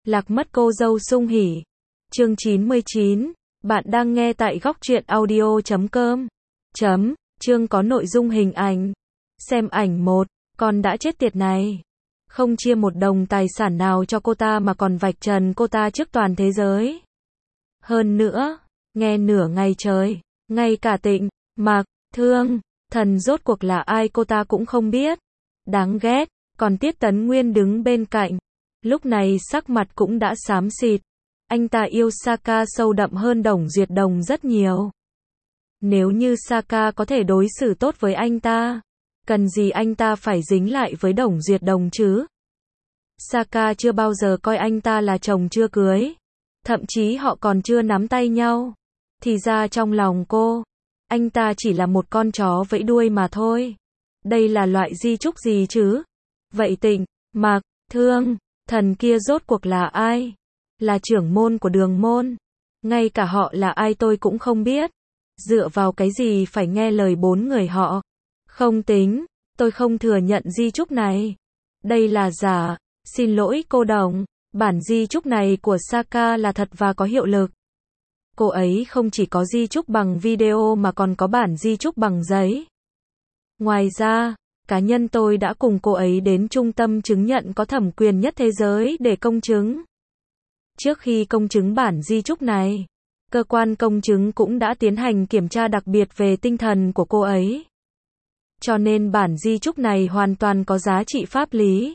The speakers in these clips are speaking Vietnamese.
Lạc mất cô dâu sung hỉ. Chương 99. Bạn đang nghe tại góc truyện audio.com. Chương có nội dung hình ảnh. Xem ảnh 1. Con đã chết tiệt này. Không chia một đồng tài sản nào cho cô ta mà còn vạch trần cô ta trước toàn thế giới. Hơn nữa, nghe nửa ngày trời, ngay cả Tịnh, Mạc, Thương, Thần rốt cuộc là ai cô ta cũng không biết. Đáng ghét, còn Tiết Tấn Nguyên đứng bên cạnh. Lúc này sắc mặt cũng đã xám xịt. Anh ta yêu Saka sâu đậm hơn Đồng Duyệt Đồng rất nhiều. Nếu như Saka có thể đối xử tốt với anh ta, cần gì anh ta phải dính lại với Đồng Duyệt Đồng chứ? Saka chưa bao giờ coi anh ta là chồng chưa cưới. Thậm chí họ còn chưa nắm tay nhau. Thì ra trong lòng cô, anh ta chỉ là một con chó vẫy đuôi mà thôi. Đây là loại di chúc gì chứ? Vậy Tịnh, Mạc, Thương, Thần kia rốt cuộc là ai? Là trưởng môn của Đường môn. Ngay cả họ là ai tôi cũng không biết. Dựa vào cái gì phải nghe lời bốn người họ? Không tính, tôi không thừa nhận di chúc này. Đây là giả. Xin lỗi cô Đồng, bản di chúc này của Saka là thật và có hiệu lực. Cô ấy không chỉ có di chúc bằng video mà còn có bản di chúc bằng giấy. Ngoài ra, cá nhân tôi đã cùng cô ấy đến trung tâm chứng nhận có thẩm quyền nhất thế giới để công chứng. Trước khi công chứng bản di chúc này, cơ quan công chứng cũng đã tiến hành kiểm tra đặc biệt về tinh thần của cô ấy. Cho nên bản di chúc này hoàn toàn có giá trị pháp lý.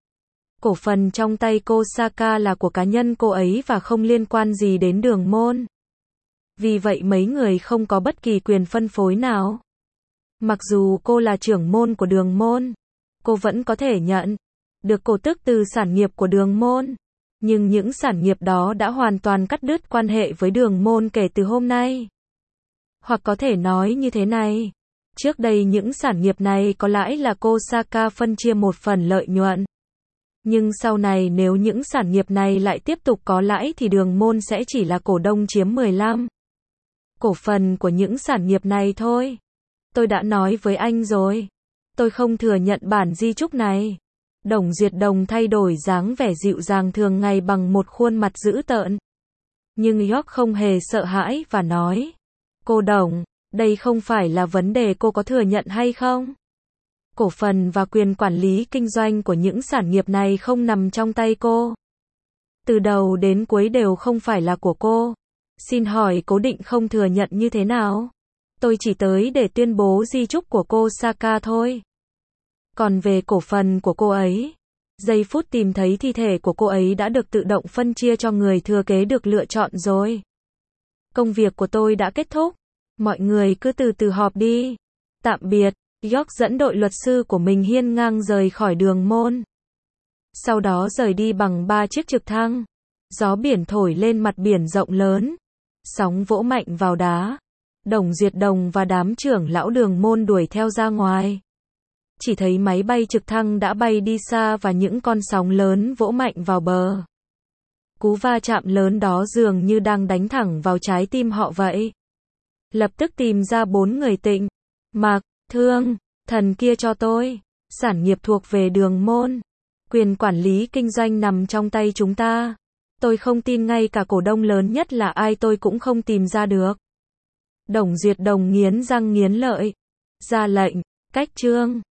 Cổ phần trong tay cô Saka là của cá nhân cô ấy và không liên quan gì đến Đường môn. Vì vậy mấy người không có bất kỳ quyền phân phối nào. Mặc dù cô là trưởng môn của Đường môn, cô vẫn có thể nhận được cổ tức từ sản nghiệp của Đường môn. Nhưng những sản nghiệp đó đã hoàn toàn cắt đứt quan hệ với Đường môn kể từ hôm nay. Hoặc có thể nói như thế này, trước đây những sản nghiệp này có lãi là cô Saka phân chia một phần lợi nhuận. Nhưng sau này nếu những sản nghiệp này lại tiếp tục có lãi thì Đường môn sẽ chỉ là cổ đông chiếm 15% cổ phần của những sản nghiệp này thôi. Tôi đã nói với anh rồi. Tôi không thừa nhận bản di chúc này. Đồng Duyệt Đồng thay đổi dáng vẻ dịu dàng thường ngày bằng một khuôn mặt dữ tợn. Nhưng York không hề sợ hãi và nói. Cô Đồng, đây không phải là vấn đề cô có thừa nhận hay không. Cổ phần và quyền quản lý kinh doanh của những sản nghiệp này không nằm trong tay cô. Từ đầu đến cuối đều không phải là của cô. Xin hỏi cố định không thừa nhận như thế nào? Tôi chỉ tới để tuyên bố di chúc của cô Saka thôi. Còn về cổ phần của cô ấy, giây phút tìm thấy thi thể của cô ấy đã được tự động phân chia cho người thừa kế được lựa chọn rồi. Công việc của tôi đã kết thúc. Mọi người cứ từ từ họp đi. Tạm biệt. York dẫn đội luật sư của mình hiên ngang rời khỏi Đường môn. Sau đó rời đi bằng 3 chiếc trực thăng. Gió biển thổi lên mặt biển rộng lớn. Sóng vỗ mạnh vào đá. Đồng Duyệt Đồng và đám trưởng lão Đường môn đuổi theo ra ngoài. Chỉ thấy máy bay trực thăng đã bay đi xa và những con sóng lớn vỗ mạnh vào bờ. Cú va chạm lớn đó dường như đang đánh thẳng vào trái tim họ vậy. Lập tức tìm ra 4 người Tịnh, Mạc, Thương, Thần kia cho tôi. Sản nghiệp thuộc về Đường môn. Quyền quản lý kinh doanh nằm trong tay chúng ta. Tôi không tin ngay cả cổ đông lớn nhất là ai tôi cũng không tìm ra được. Đồng Duyệt Đồng nghiến răng nghiến lợi. Ra lệnh, cách trương.